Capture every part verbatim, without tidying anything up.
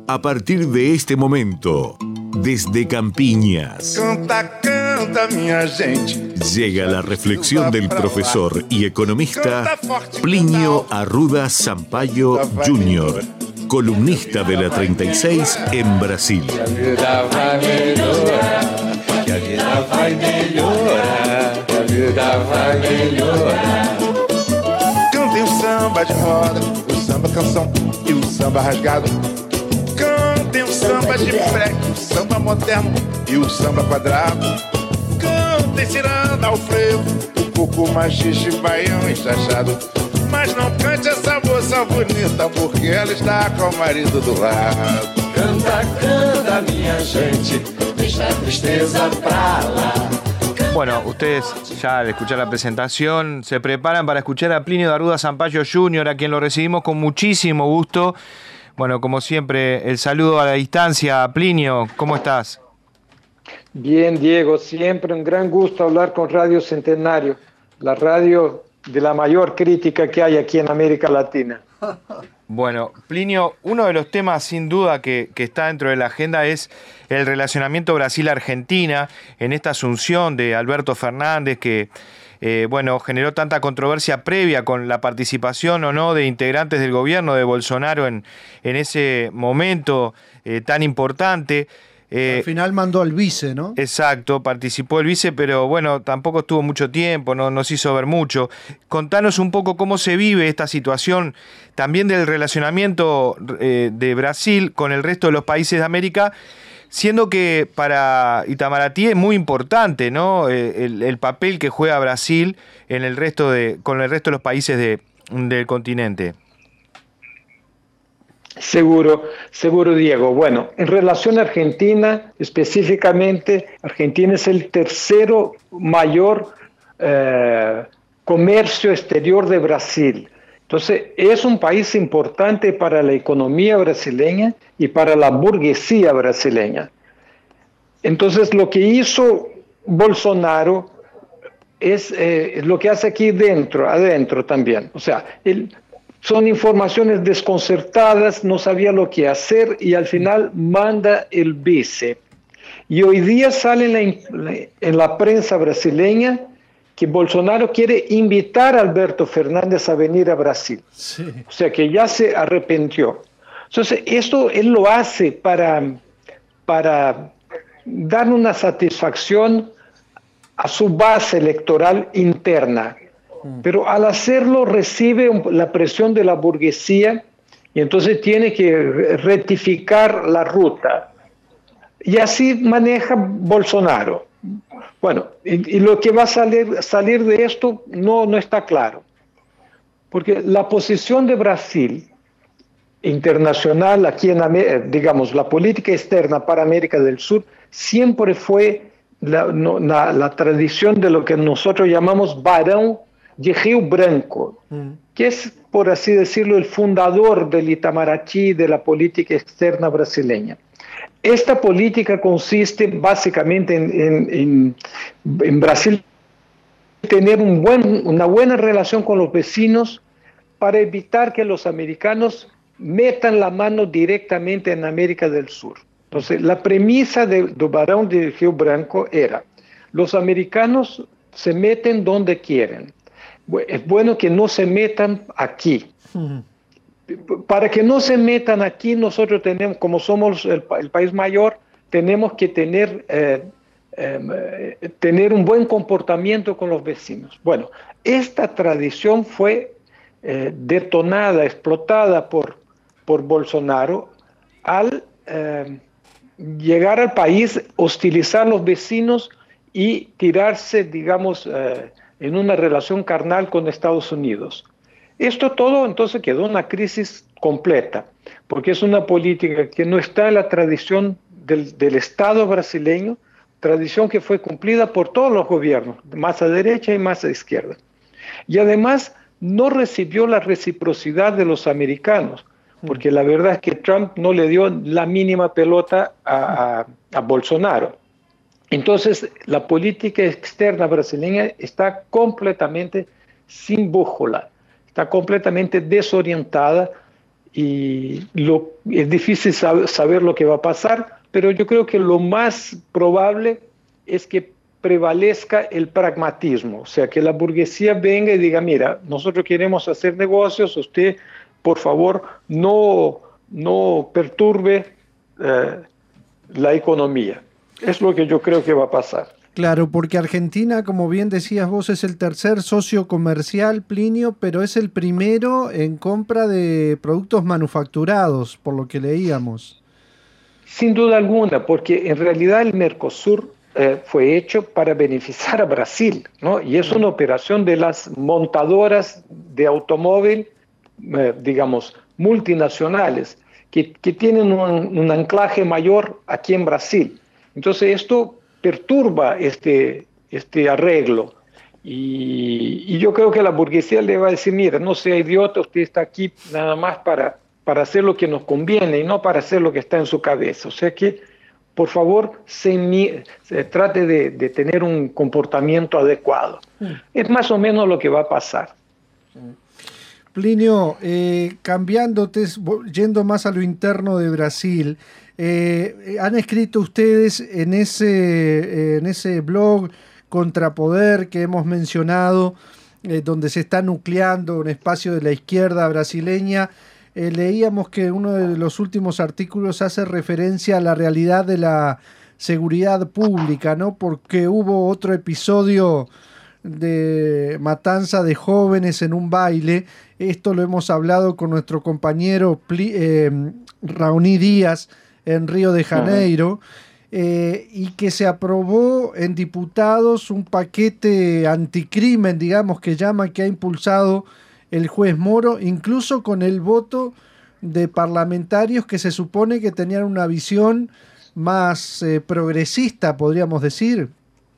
A partir de este momento, desde Campiñas, Canta, canta, minha gente. llega la reflexión del profesor y economista Plinio Arruda Sampaio júnior, columnista de la treinta y seis en Brasil. Que a vida vai melhorar, que a vida vai melhorar, que a vida vai melhorar. Cantem o samba de roda, o samba canção e o samba rasgado. Cantem o samba de freque, o samba moderno e o samba quadrado. Cantem ciranda ao frevo, o coco machixe, baião enxachado. Mas não cante essa moça bonita, porque ela está com o marido do lado. Canta, canta, minha gente, deixa a tristeza pra lá. Bueno, ustedes ya al escuchar la presentación se preparan para escuchar a Plinio Arruda Sampaio júnior, a quien lo recibimos con muchísimo gusto. Bueno, como siempre, el saludo a la distancia. Plinio, ¿cómo estás? Bien, Diego, siempre un gran gusto hablar con Radio Centenario, la radio de la mayor crítica que hay aquí en América Latina. Bueno, Plinio, uno de los temas sin duda que, que está dentro de la agenda es el relacionamiento Brasil-Argentina en esta asunción de Alberto Fernández que, eh, bueno, generó tanta controversia previa con la participación o no de integrantes del gobierno de Bolsonaro en, en ese momento eh, tan importante. Eh, Al final mandó al vice, ¿no? Exacto, participó el vice, pero bueno, tampoco estuvo mucho tiempo, no nos hizo ver mucho. Contanos un poco cómo se vive esta situación también del relacionamiento eh, de Brasil con el resto de los países de América, siendo que para Itamaraty es muy importante, ¿no? Eh, el, el papel que juega Brasil en el resto de, con el resto de los países de, del continente. Seguro, seguro, Diego. Bueno, en relación a Argentina, específicamente, Argentina es el tercero mayor eh, comercio exterior de Brasil. Entonces, es un país importante para la economía brasileña y para la burguesía brasileña. Entonces, lo que hizo Bolsonaro es eh, lo que hace aquí dentro, adentro también. O sea, el Son informaciones desconcertadas, no sabía lo que hacer y al final manda el vice. Y hoy día sale en la, en la prensa brasileña que Bolsonaro quiere invitar a Alberto Fernández a venir a Brasil. Sí. O sea que ya se arrepintió. Entonces esto él lo hace para, para dar una satisfacción a su base electoral interna. Pero al hacerlo recibe la presión de la burguesía y entonces tiene que rectificar la ruta. Y así maneja Bolsonaro. Bueno, y, y lo que va a salir, salir de esto no, no está claro. Porque la posición de Brasil internacional, aquí en América, digamos, la política externa para América del Sur, siempre fue la, no, la, la tradición de lo que nosotros llamamos varón de Río Branco, mm. que es, por así decirlo, el fundador del Itamaraty, de la política externa brasileña. Esta política consiste básicamente en, en, en, en Brasil tener un buen, una buena relación con los vecinos para evitar que los americanos metan la mano directamente en América del Sur. Entonces, la premisa de, de Barão de Río Branco era, los americanos se meten donde quieren. Es bueno que no se metan aquí. Uh-huh. Para que no se metan aquí, nosotros tenemos, como somos el, el país mayor, tenemos que tener, eh, eh, tener un buen comportamiento con los vecinos. Bueno, esta tradición fue eh, detonada, explotada por, por Bolsonaro al eh, llegar al país, hostilizar a los vecinos y tirarse, digamos, eh, en una relación carnal con Estados Unidos. Esto todo entonces quedó una crisis completa, porque es una política que no está en la tradición del, del Estado brasileño, tradición que fue cumplida por todos los gobiernos, más a derecha y más a izquierda. Y además no recibió la reciprocidad de los americanos, porque la verdad es que Trump no le dio la mínima pelota a, a, a Bolsonaro. Entonces, la política externa brasileña está completamente sin brújula, está completamente desorientada y lo, es difícil sab- saber lo que va a pasar, pero yo creo que lo más probable es que prevalezca el pragmatismo, o sea, que la burguesía venga y diga, mira, nosotros queremos hacer negocios, usted, por favor, no, no perturbe eh, la economía. Es lo que yo creo que va a pasar. Claro, porque Argentina, como bien decías vos, es el tercer socio comercial, Plinio, pero es el primero en compra de productos manufacturados, por lo que leíamos. Sin duda alguna, porque en realidad el Mercosur eh, fue hecho para beneficiar a Brasil, ¿no? Y es una operación de las montadoras de automóvil, eh, digamos, multinacionales, que, que tienen un, un anclaje mayor aquí en Brasil. Entonces esto perturba este, este arreglo. Y, y yo creo que la burguesía le va a decir, mira, no sea idiota, usted está aquí nada más para, para hacer lo que nos conviene y no para hacer lo que está en su cabeza. O sea que, por favor, se, se trate de, de tener un comportamiento adecuado. Mm. Es más o menos lo que va a pasar. Plinio, eh, cambiándote, yendo más a lo interno de Brasil, eh, han escrito ustedes en ese, eh, en ese blog Contrapoder que hemos mencionado, eh, donde se está nucleando un espacio de la izquierda brasileña, eh, leíamos que uno de los últimos artículos hace referencia a la realidad de la seguridad pública, ¿no? Porque hubo otro episodio de matanza de jóvenes en un baile. Esto lo hemos hablado con nuestro compañero Pli, eh, Raoni Díaz en Río de Janeiro, eh, y que se aprobó en diputados un paquete anticrimen, digamos, que llama, que ha impulsado el juez Moro, incluso con el voto de parlamentarios que se supone que tenían una visión más eh, progresista, podríamos decir.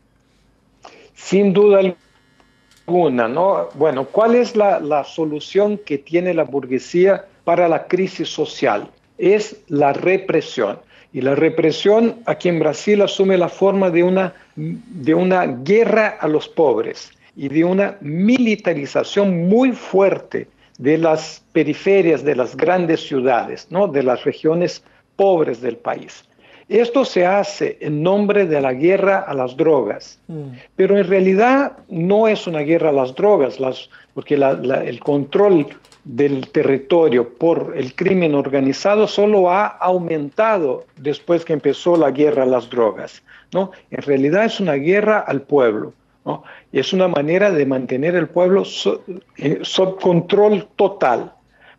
Sin duda alguna, ¿no? Bueno, ¿cuál es la, la solución que tiene la burguesía para la crisis social? Es la represión. Y la represión aquí en Brasil asume la forma de una, de una guerra a los pobres y de una militarización muy fuerte de las periferias, de las grandes ciudades, ¿no? De las regiones pobres del país. Esto se hace en nombre de la guerra a las drogas, mm. pero en realidad no es una guerra a las drogas, las, porque la, la, el control del territorio por el crimen organizado solo ha aumentado después que empezó la guerra a las drogas, ¿no? En realidad es una guerra al pueblo, ¿no? Y es una manera de mantener el pueblo so, eh, sob control total.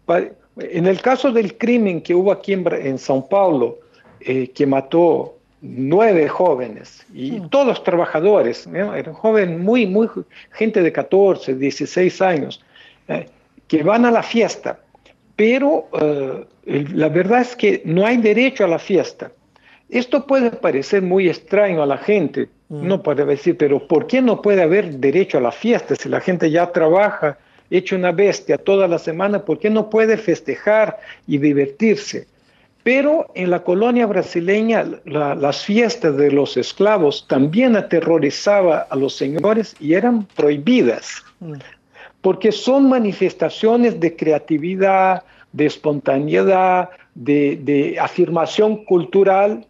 En el caso del crimen que hubo aquí en, en São Paulo, Eh, que mató nueve jóvenes y mm. todos trabajadores, ¿no? Eran jóvenes, muy, muy, gente de catorce, dieciséis años, eh, que van a la fiesta, pero eh, la verdad es que no hay derecho a la fiesta. Esto puede parecer muy extraño a la gente, mm. no puede decir, pero ¿por qué no puede haber derecho a la fiesta si la gente ya trabaja, hecho una bestia toda la semana? ¿Por qué no puede festejar y divertirse? Pero en la colonia brasileña, la, las fiestas de los esclavos también aterrorizaban a los señores y eran prohibidas, porque son manifestaciones de creatividad, de espontaneidad, de, de afirmación cultural,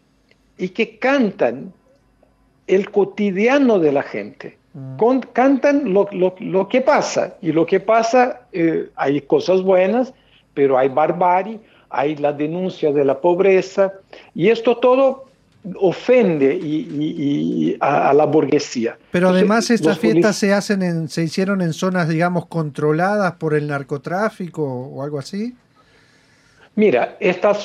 y que cantan el cotidiano de la gente. Con, cantan lo, lo, lo que pasa, y lo que pasa, eh, hay cosas buenas, pero hay barbarie, hay la denuncia de la pobreza, y esto todo ofende y, y, y a, a la burguesía. Pero Entonces, además estas fiestas se hacen en, se hicieron en zonas, digamos, controladas por el narcotráfico o algo así. Mira, estas,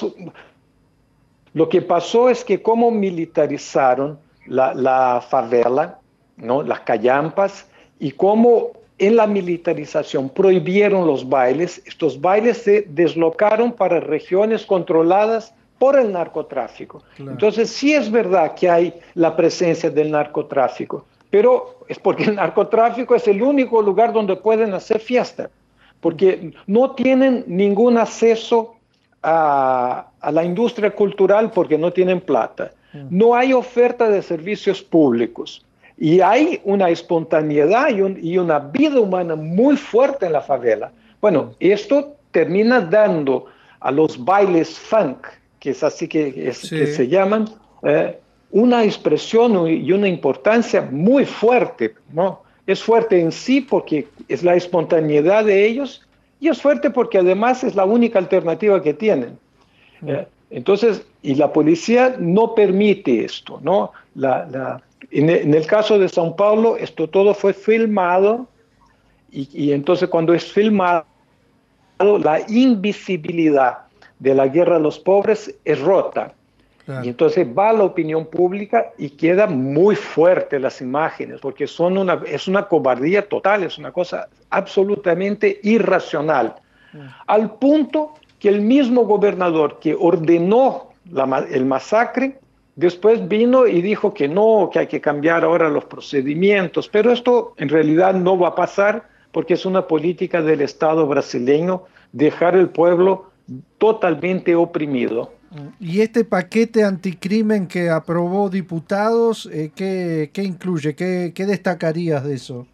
lo que pasó es que como militarizaron la, la favela, ¿no? Las callampas, y como en la militarización prohibieron los bailes, estos bailes se deslocaron para regiones controladas por el narcotráfico. Claro. Entonces sí es verdad que hay la presencia del narcotráfico, pero es porque el narcotráfico es el único lugar donde pueden hacer fiesta, porque no tienen ningún acceso a, a la industria cultural porque no tienen plata. No hay oferta de servicios públicos. Y hay una espontaneidad y, un, y una vida humana muy fuerte en la favela. Bueno, esto termina dando a los bailes funk, que es así que, es, sí. que se llaman, eh, una expresión y una importancia muy fuerte, ¿no? Es fuerte en sí porque es la espontaneidad de ellos y es fuerte porque además es la única alternativa que tienen. Mm. Eh, entonces, y la policía no permite esto, ¿no? La, la, en, en el caso de São Paulo, esto todo fue filmado y, y entonces cuando es filmado, la invisibilidad de la guerra a los pobres es rota. Claro. Y entonces va a la opinión pública y queda muy fuerte las imágenes, porque son una, es una cobardía total, es una cosa absolutamente irracional. Mm. Al punto que el mismo gobernador que ordenó la, el masacre, después vino y dijo que no, que hay que cambiar ahora los procedimientos, pero esto en realidad no va a pasar porque es una política del Estado brasileño dejar el pueblo totalmente oprimido. ¿Y este paquete anticrimen que aprobó diputados, eh, ¿qué, qué incluye? ¿Qué, ¿Qué destacarías de eso?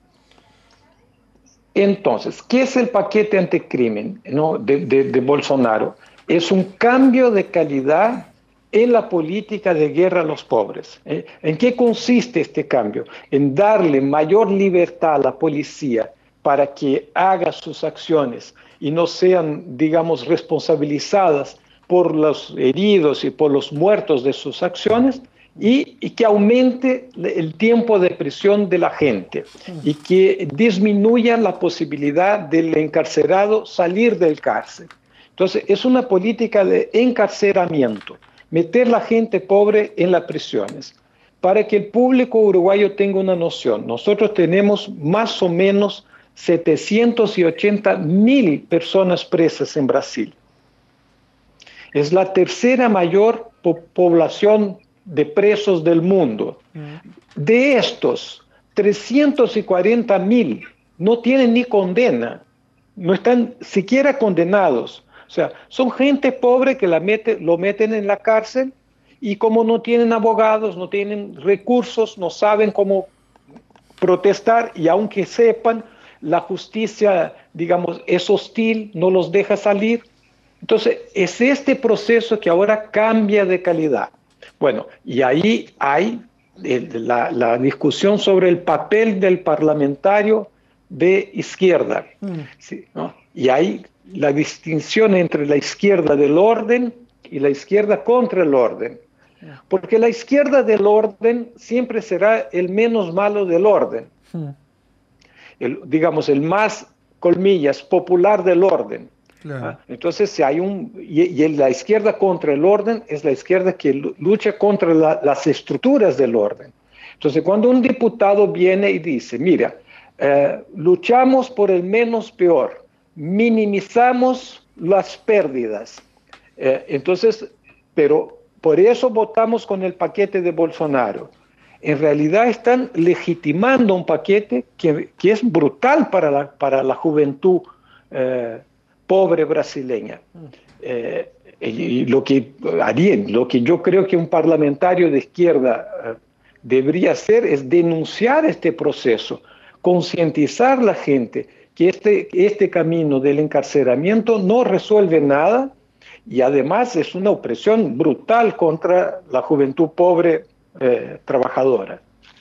Entonces, ¿qué es el paquete anticrimen, ¿no? de, de, de Bolsonaro? Es un cambio de calidad en la política de guerra a los pobres. ¿eh? ¿En qué consiste este cambio? En darle mayor libertad a la policía para que haga sus acciones y no sean, digamos, responsabilizadas por los heridos y por los muertos de sus acciones, y, y que aumente el tiempo de prisión de la gente y que disminuya la posibilidad del encarcelado salir del cárcel. Entonces, es una política de encarcelamiento, meter la gente pobre en las prisiones. Para que el público uruguayo tenga una noción, nosotros tenemos más o menos setecientas ochenta mil personas presas en Brasil. Es la tercera mayor po población de presos del mundo. De estos, trescientos cuarenta mil no tienen ni condena, no están siquiera condenados. O sea, son gente pobre que la mete, lo meten en la cárcel y como no tienen abogados, no tienen recursos, no saben cómo protestar y aunque sepan, la justicia, digamos, es hostil, no los deja salir. Entonces, es este proceso que ahora cambia de calidad. Bueno, y ahí hay el, la, la discusión sobre el papel del parlamentario de izquierda. Mm. ¿sí? ¿no? Y hay la distinción entre la izquierda del orden y la izquierda contra el orden. Porque la izquierda del orden siempre será el menos malo del orden. Mm. El, digamos, el más, colmillas, popular del orden. Claro. ¿Ah? Entonces, si hay un, y, y la izquierda contra el orden es la izquierda que lucha contra la, las estructuras del orden. Entonces, cuando un diputado viene y dice, mira, eh, luchamos por el menos peor, minimizamos las pérdidas, eh, entonces, pero por eso votamos con el paquete de Bolsonaro. En realidad están legitimando un paquete que, que es brutal para la, para la juventud eh, pobre brasileña. Eh, y lo que haría, lo que yo creo que un parlamentario de izquierda eh, debería hacer es denunciar este proceso, concientizar a la gente que este, este camino del encarcelamiento no resuelve nada y además es una opresión brutal contra la juventud pobre eh, trabajadora.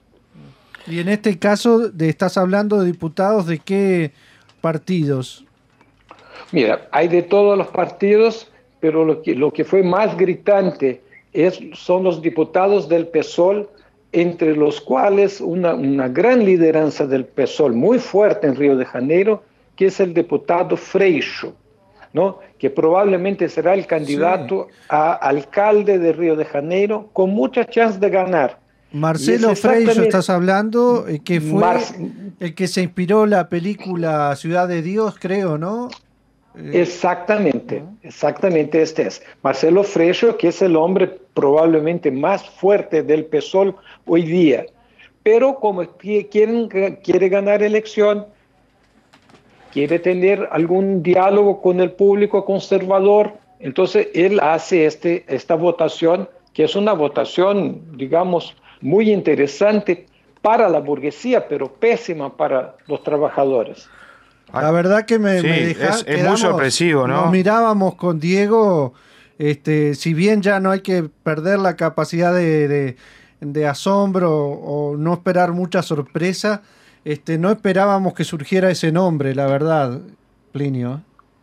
Y en este caso, de, estás hablando de diputados de qué partidos. Mira, hay de todos los partidos, pero lo que, lo que fue más gritante es, son los diputados del P SOL, entre los cuales una, una gran lideranza del P SOL muy fuerte en Río de Janeiro, que es el diputado Freixo, ¿no? que probablemente será el candidato sí. a alcalde de Río de Janeiro con mucha chance de ganar. Marcelo Freixo, estás hablando, que fue Mar el que se inspiró la película Ciudad de Dios, creo, ¿no? Exactamente, exactamente este es. Marcelo Freixo, que es el hombre probablemente más fuerte del P SOL hoy día, pero como quieren, quiere ganar elección, quiere tener algún diálogo con el público conservador, entonces él hace este, esta votación, que es una votación, digamos, muy interesante para la burguesía, pero pésima para los trabajadores. La verdad que me, sí, me deja, es, es quedamos, muy sorpresivo, ¿no? Nos mirábamos con Diego, este, si bien ya no hay que perder la capacidad de, de, de asombro o no esperar mucha sorpresa, este, no esperábamos que surgiera ese nombre, la verdad, Plinio.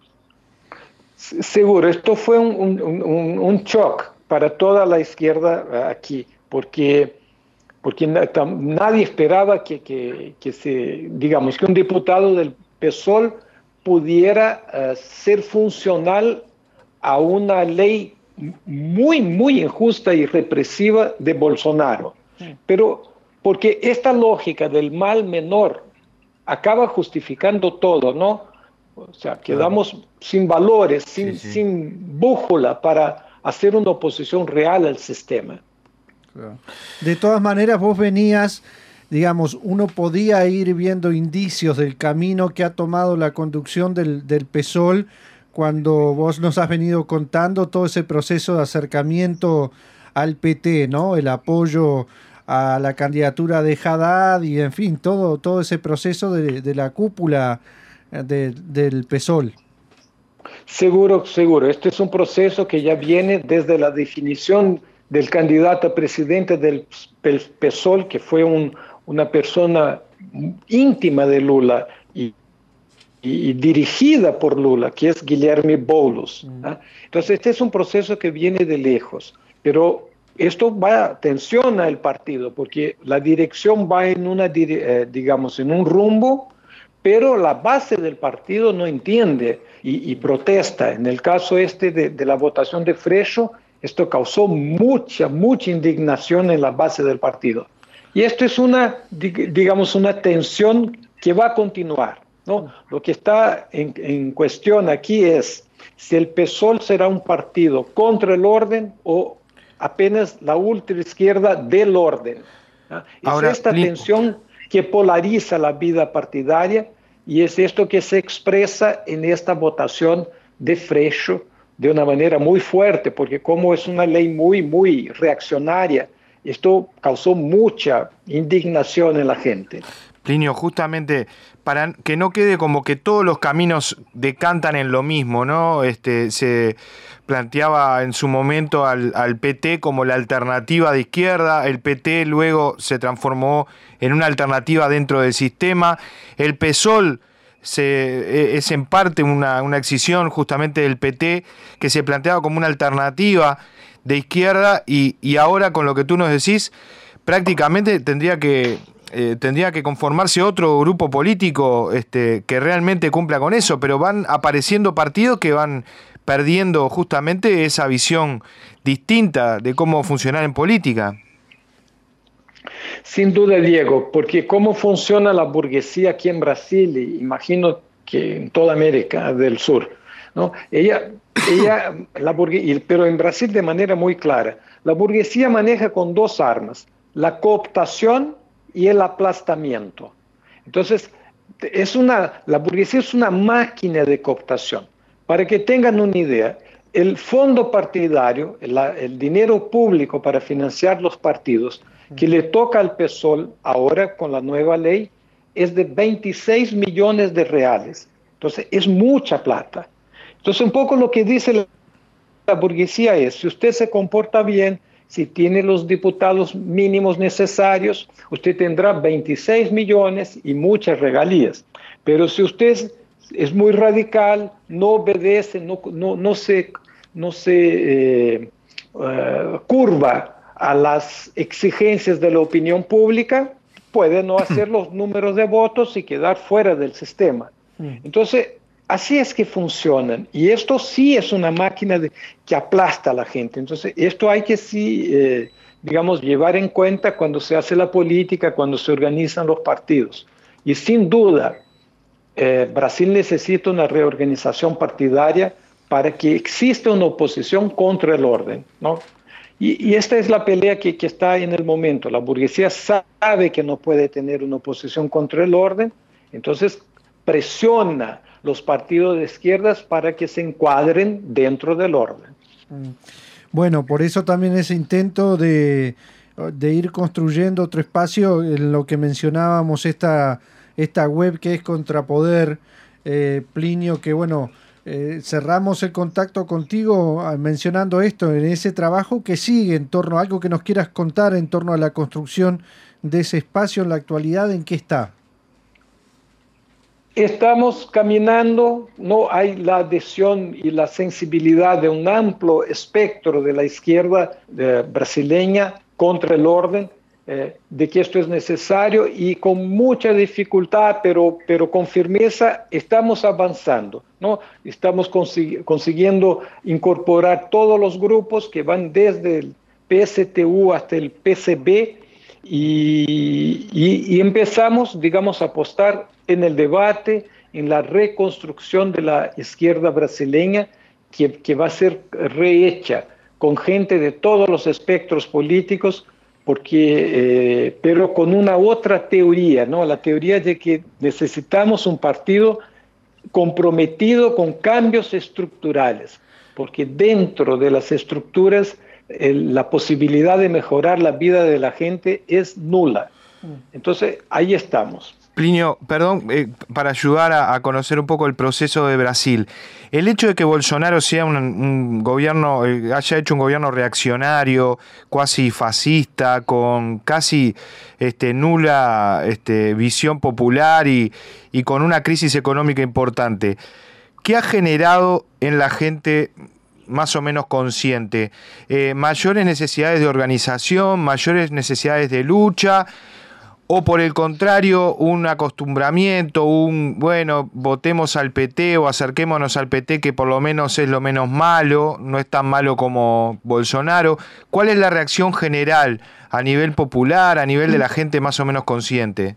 Seguro, esto fue un, un, un, un shock para toda la izquierda aquí, porque, porque nadie esperaba que, que, que, se, digamos, que un diputado del P SOL pudiera uh, ser funcional a una ley muy, muy injusta y represiva de Bolsonaro. Sí. Pero porque esta lógica del mal menor acaba justificando todo, ¿no? O sea, quedamos claro. sin valores, sin, sí, sí. sin brújula para hacer una oposición real al sistema. Claro. De todas maneras, vos venías, digamos, uno podía ir viendo indicios del camino que ha tomado la conducción del, del P SOL cuando vos nos has venido contando todo ese proceso de acercamiento al P T, ¿no? El apoyo a la candidatura de Haddad y, en fin, todo, todo ese proceso de, de la cúpula de, del P SOL. Seguro, seguro. Este es un proceso que ya viene desde la definición del candidato a presidente del P SOL, que fue un, una persona íntima de Lula y, y, y dirigida por Lula, que es Guilherme Boulos. Mm. ¿eh? Entonces, este es un proceso que viene de lejos, pero esto va, tensiona el partido, porque la dirección va en una, eh, digamos, en un rumbo, pero la base del partido no entiende y, y protesta. En el caso este de, de la votación de Freixo, esto causó mucha, mucha indignación en la base del partido. Y esto es una, digamos, una tensión que va a continuar, ¿no? Lo que está en, en cuestión aquí es si el P SOL será un partido contra el orden o apenas la ultraizquierda del orden. ¿no? Ahora, es esta tensión que polariza la vida partidaria y es esto que se expresa en esta votación de Freixo de una manera muy fuerte, porque como es una ley muy, muy reaccionaria, esto causó mucha indignación en la gente. Plinio, justamente para que no quede como que todos los caminos decantan en lo mismo, ¿no? Este, se planteaba en su momento al, al P T como la alternativa de izquierda, el P T luego se transformó en una alternativa dentro del sistema, el P SOL se, es en parte una, una excisión justamente del P T que se planteaba como una alternativa de izquierda y, y ahora con lo que tú nos decís prácticamente tendría que Eh, tendría que conformarse otro grupo político este, que realmente cumpla con eso, pero van apareciendo partidos que van perdiendo justamente esa visión distinta de cómo funcionar en política. Sin duda, Diego, porque cómo funciona la burguesía aquí en Brasil, y imagino que en toda América del Sur, ¿no? Ella, ella la burguesía, pero en Brasil de manera muy clara, la burguesía maneja con dos armas, la cooptación y el aplastamiento. Entonces, es una, la burguesía es una máquina de cooptación. Para que tengan una idea, el fondo partidario, el, el dinero público para financiar los partidos, que le toca al P SOL ahora con la nueva ley, es de veintiséis millones de reales. Entonces, es mucha plata. Entonces, un poco lo que dice la, la burguesía es, si usted se comporta bien, si tiene los diputados mínimos necesarios, usted tendrá veintiséis millones y muchas regalías. Pero si usted es, es muy radical, no obedece, no, no, no se, no se eh, uh, curva a las exigencias de la opinión pública, puede no hacer los números de votos y quedar fuera del sistema. Entonces, así es que funcionan, y esto sí es una máquina de, que aplasta a la gente. Entonces, esto hay que sí, eh, digamos, llevar en cuenta cuando se hace la política, cuando se organizan los partidos. Y sin duda, eh, Brasil necesita una reorganización partidaria para que exista una oposición contra el orden, ¿no? Y, y esta es la pelea que, que está en el momento. La burguesía sabe que no puede tener una oposición contra el orden, entonces presiona los partidos de izquierdas para que se encuadren dentro del orden. Bueno, por eso también ese intento de, de ir construyendo otro espacio en lo que mencionábamos, esta, esta web que es Contrapoder, eh, Plinio, que bueno, eh, cerramos el contacto contigo mencionando esto, en ese trabajo que sigue en torno a algo que nos quieras contar en torno a la construcción de ese espacio en la actualidad, ¿en qué está? Estamos caminando, no hay la adhesión y la sensibilidad de un amplio espectro de la izquierda eh, brasileña contra el orden, eh, de que esto es necesario y con mucha dificultad, pero, pero con firmeza estamos avanzando, ¿no? Estamos consig- consiguiendo incorporar todos los grupos que van desde el P S T U hasta el P C B y, y, y empezamos, digamos, a apostar en el debate, en la reconstrucción de la izquierda brasileña, que, que va a ser rehecha con gente de todos los espectros políticos, porque, eh, pero con una otra teoría, ¿no? La teoría de que necesitamos un partido comprometido con cambios estructurales, porque dentro de las estructuras eh, la posibilidad de mejorar la vida de la gente es nula. Entonces, ahí estamos. Plinio, perdón, eh, para ayudar a, a conocer un poco el proceso de Brasil. El hecho de que Bolsonaro sea un, un gobierno, eh, haya hecho un gobierno reaccionario, cuasi fascista, con casi este, nula este, visión popular y, y con una crisis económica importante, ¿qué ha generado en la gente más o menos consciente? Eh, ¿Mayores necesidades de organización, mayores necesidades de lucha? ¿O por el contrario, un acostumbramiento, un, bueno, votemos al P T o acerquémonos al P T, que por lo menos es lo menos malo, no es tan malo como Bolsonaro? ¿Cuál es la reacción general a nivel popular, a nivel de la gente más o menos consciente?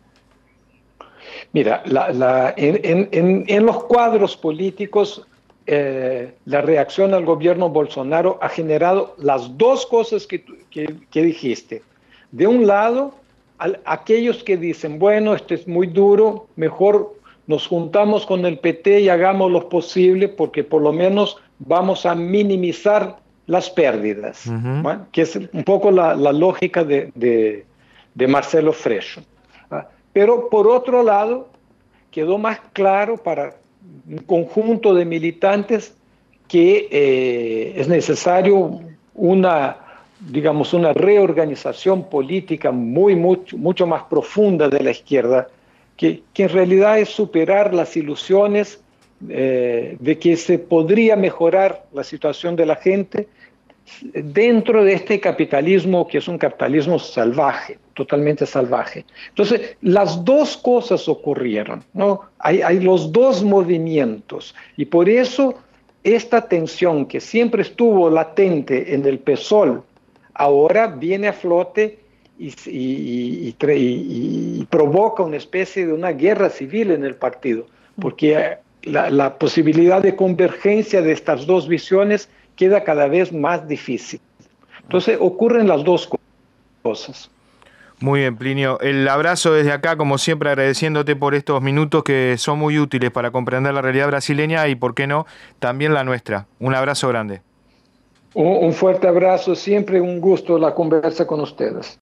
Mira, la, la, en, en, en los cuadros políticos, eh, la reacción al gobierno Bolsonaro ha generado las dos cosas que, que, que dijiste. De un lado, aquellos que dicen, bueno, esto es muy duro, mejor nos juntamos con el P T y hagamos lo posible porque por lo menos vamos a minimizar las pérdidas, uh-huh. ¿Bueno? Que es un poco la, la lógica de, de, de Marcelo Freixo. ¿Ah? Pero por otro lado, quedó más claro para un conjunto de militantes que eh, es necesario una... digamos, una reorganización política muy, mucho, mucho más profunda de la izquierda, que, que en realidad es superar las ilusiones eh, de que se podría mejorar la situación de la gente dentro de este capitalismo que es un capitalismo salvaje, totalmente salvaje. Entonces, las dos cosas ocurrieron, ¿no? Hay, hay los dos movimientos y por eso esta tensión que siempre estuvo latente en el P SOL ahora viene a flote y, y, y, y, y provoca una especie de una guerra civil en el partido, porque la, la posibilidad de convergencia de estas dos visiones queda cada vez más difícil. Entonces ocurren las dos cosas. Muy bien, Plinio. El abrazo desde acá, como siempre, agradeciéndote por estos minutos que son muy útiles para comprender la realidad brasileña y, por qué no, también la nuestra. Un abrazo grande. Un fuerte abrazo, siempre un gusto la conversa con ustedes.